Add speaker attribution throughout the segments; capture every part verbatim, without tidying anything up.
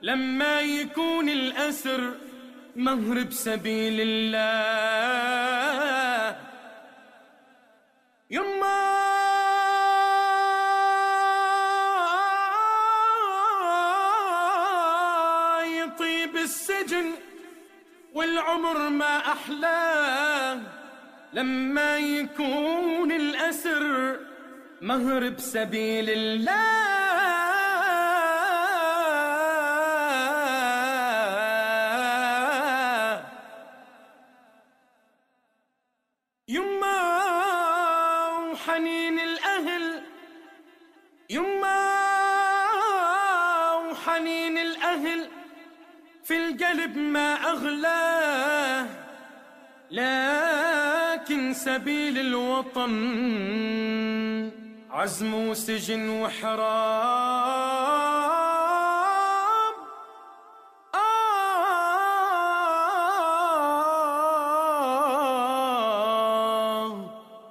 Speaker 1: لما يكون الأسر مهر بسبيل الله، يما يطيب السجن والعمر ما أحلاه. لما يكون الأسر مهر بسبيل الله، يما وحنين الأهل، يما وحنين الأهل في القلب ما أغلاه. لكن سبيل الوطن عزم وسجن وحرام. آه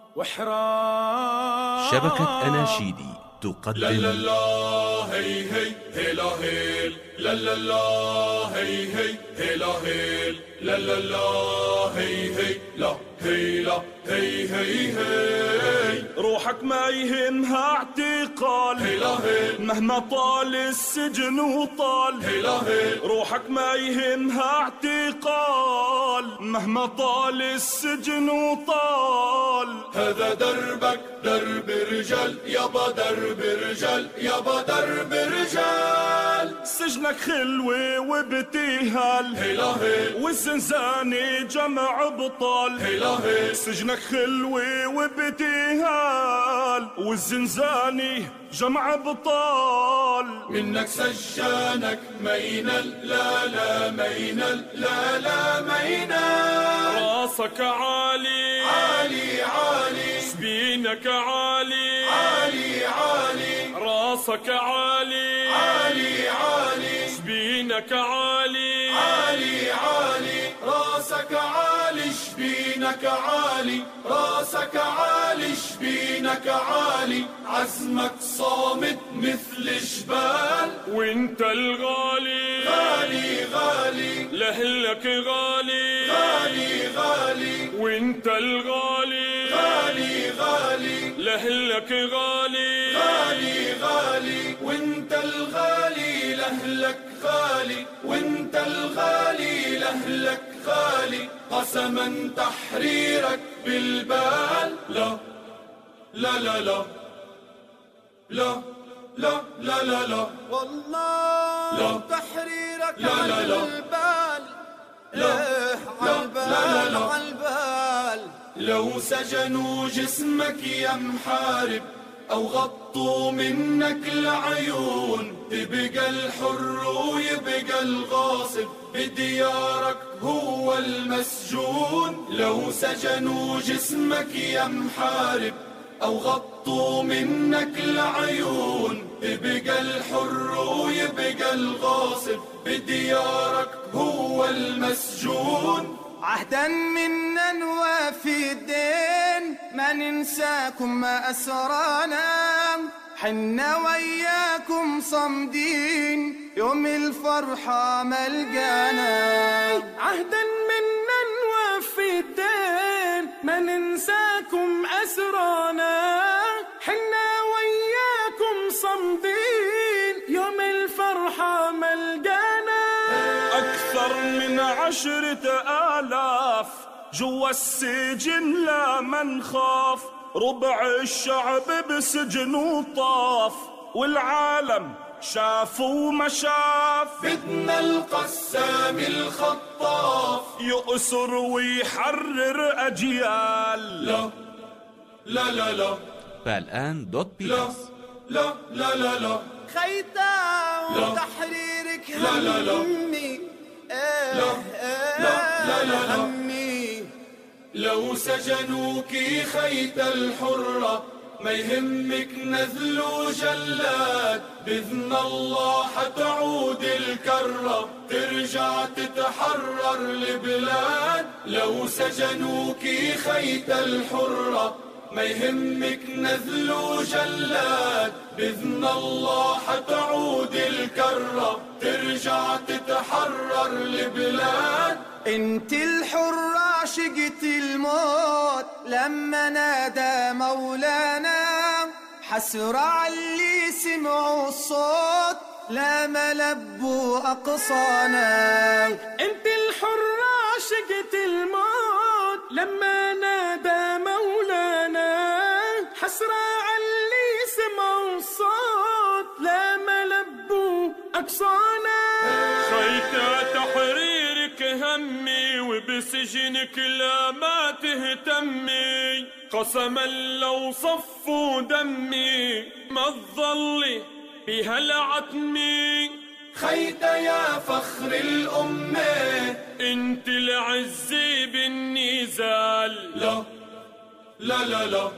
Speaker 1: وحرام.
Speaker 2: شبكة أناشيدي تقدم
Speaker 3: لا لا لا هي هي هيلا هيل، لا لا لا هي هي هيلا هيل، لا لا لا هي هي لا هيلا هي هي هي.
Speaker 4: روحك ما يهمها اعتقال،
Speaker 3: هيلا هيل
Speaker 4: مهما طال السجن وطال.
Speaker 3: هيلا هيل
Speaker 4: روحك ما يهمها اعتقال، مهما طال السجن وطال.
Speaker 3: هذا دربك درب رجال يابا، درب رجال يابا، درب رجال.
Speaker 4: سجنك خلوة وابتهال،
Speaker 3: هيلا هيل
Speaker 4: والزنزانة جمع بطال.
Speaker 3: هيلا هيل
Speaker 4: سجنك خلوة وابتهال، والزنزانة جمع بطال.
Speaker 3: منك سجانك مينل، لا لا مينل، لا لا مينل.
Speaker 4: راسك عالي
Speaker 3: عالي عالي،
Speaker 4: سبينك عالي
Speaker 3: عالي عالي،
Speaker 4: راسك عالي
Speaker 3: عالي عالي،
Speaker 4: سبينك عالي
Speaker 3: عالي عالي، راسك عالي، شبينك عالي، راسك عالي، شبينك عالي. عزمك صامت مثل جبال،
Speaker 4: وانت الغالي
Speaker 3: غالي غالي،
Speaker 4: لأهلك غالي
Speaker 3: غالي غالي،
Speaker 4: وانت الغالي
Speaker 3: غالي غالي،
Speaker 4: لأهلك غالي
Speaker 3: غالي غالي، وانت الغالي لأهلك غالي، وانت الغالي لأهلك غالي. قسما تحريرك بالبال، لا لا لا لا لا لا لا لا لا
Speaker 5: والله
Speaker 3: لا
Speaker 5: تحريرك
Speaker 3: لا لا لا
Speaker 5: عالبال،
Speaker 3: لا
Speaker 5: إيه
Speaker 3: لا
Speaker 5: عالبال
Speaker 3: لا لا.
Speaker 5: عالبال.
Speaker 3: لو سجنوا جسمك يا محارب أو غطوا منك العيون، تبقى الحر ويبقى الغاصب، بديارك هو المسجون. لو سجنوا جسمك يا محارب أو غطوا منك العيون، تبقى الحر ويبقى الغاصب، بديارك هو المسجون.
Speaker 5: عهدا منا نوافي الدين، ما ننساكم ما أسرانا، حنا وياكم صمدين، يوم الفرحة ملقانا.
Speaker 1: عهدا منا نوفي الدين، ما ننساكم أسرانا، حنا وياكم صمدين، يوم الفرحة ملقانا.
Speaker 4: أكثر من عشرة آلاف جوا السجن لا من خاف، ربع الشعب بسجن وطاف، والعالم شاف وما شاف.
Speaker 3: بدنا القسام الخطاف
Speaker 4: يؤسر ويحرر أجيال.
Speaker 3: لا لا لا لا
Speaker 2: فالآن دوت بي
Speaker 3: لا
Speaker 2: اس.
Speaker 3: لا لا لا لا
Speaker 5: خيتا
Speaker 3: لا.
Speaker 5: وتحريرك
Speaker 3: لا لا لا.
Speaker 5: همي، إيه
Speaker 3: لا.
Speaker 5: إيه
Speaker 3: لا لا لا لا.
Speaker 5: همي.
Speaker 3: لو سجنوكي خيت الحرة ما يهمك نذل وجلاد، بإذن الله حتعود الكرة، ترجع تتحرر البلاد. لو سجنوكي خيت الحرة ما يهمك نذل وجلاد، بإذن الله حتعود الكرة، ترجع تتحرر البلاد.
Speaker 5: انت الحرة عشقت الموت لما نادى مولانا، حسرة عاللي سمعوا الصوت لا ملبوا أقصانا.
Speaker 1: انت الحرة عشقت الموت لما نادى مولانا، حسرة عاللي سمعوا الصوت لا ملبوا أقصانا.
Speaker 4: خيت تحريرك همي وبسجنك لا ما تهتمي، قسما لو صفوا دمي ما تظلي بهالعتمي.
Speaker 3: خيت يا فخر الأمة
Speaker 4: انت العزي بالنزال.
Speaker 3: لا لا لا لا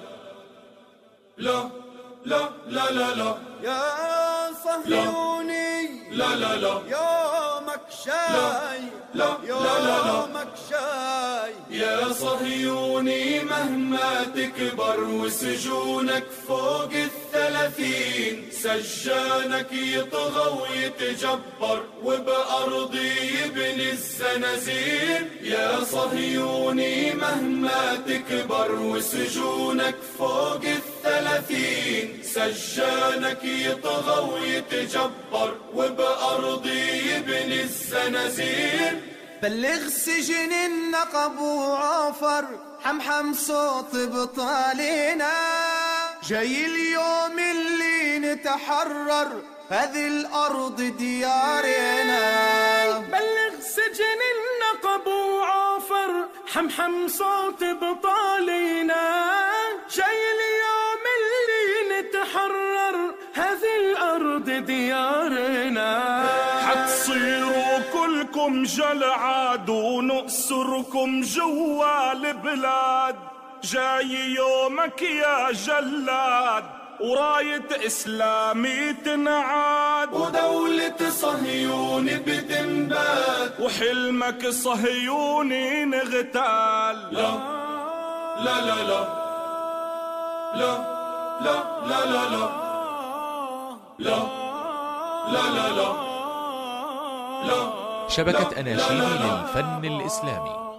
Speaker 3: لا لا لا لا لا
Speaker 5: يا صهيوني
Speaker 3: لا لا لا
Speaker 5: يومك شاي،
Speaker 3: لا لا لا لا
Speaker 5: يومك شاي.
Speaker 3: يا صهيوني مهما تكبر وسجونك فوق الثلاثين، سجانك يطغى ويتجبر وبأرضي يبني الزنازين. يا صهيوني مهما تكبر وسجونك فوق الثلاثين، سجانك يطغى ويتجبر وبأرضي يبني الزنازين.
Speaker 5: بلغ سجن النقب وعافر، حمحم صوت بطالنا، جاي اليوم اللي نتحرر هذه الأرض ديارنا.
Speaker 1: بلغ سجن النقب وعافر، حمحم صوت بطالنا، جاي اليوم اللي نتحرر هذه الأرض ديارنا.
Speaker 4: حتصيروا كلكم جلعاد ونأسركم جوا البلاد، جاي يومك يا جلاد وراية إسلامي تنعاد،
Speaker 3: ودولة صهيون بتنبات
Speaker 4: وحلمك صهيوني نغتال.
Speaker 3: لا لا لا لا لا لا لا لا لا لا لا لا لا لا
Speaker 2: شبكة أناشيد للفن الإسلامي.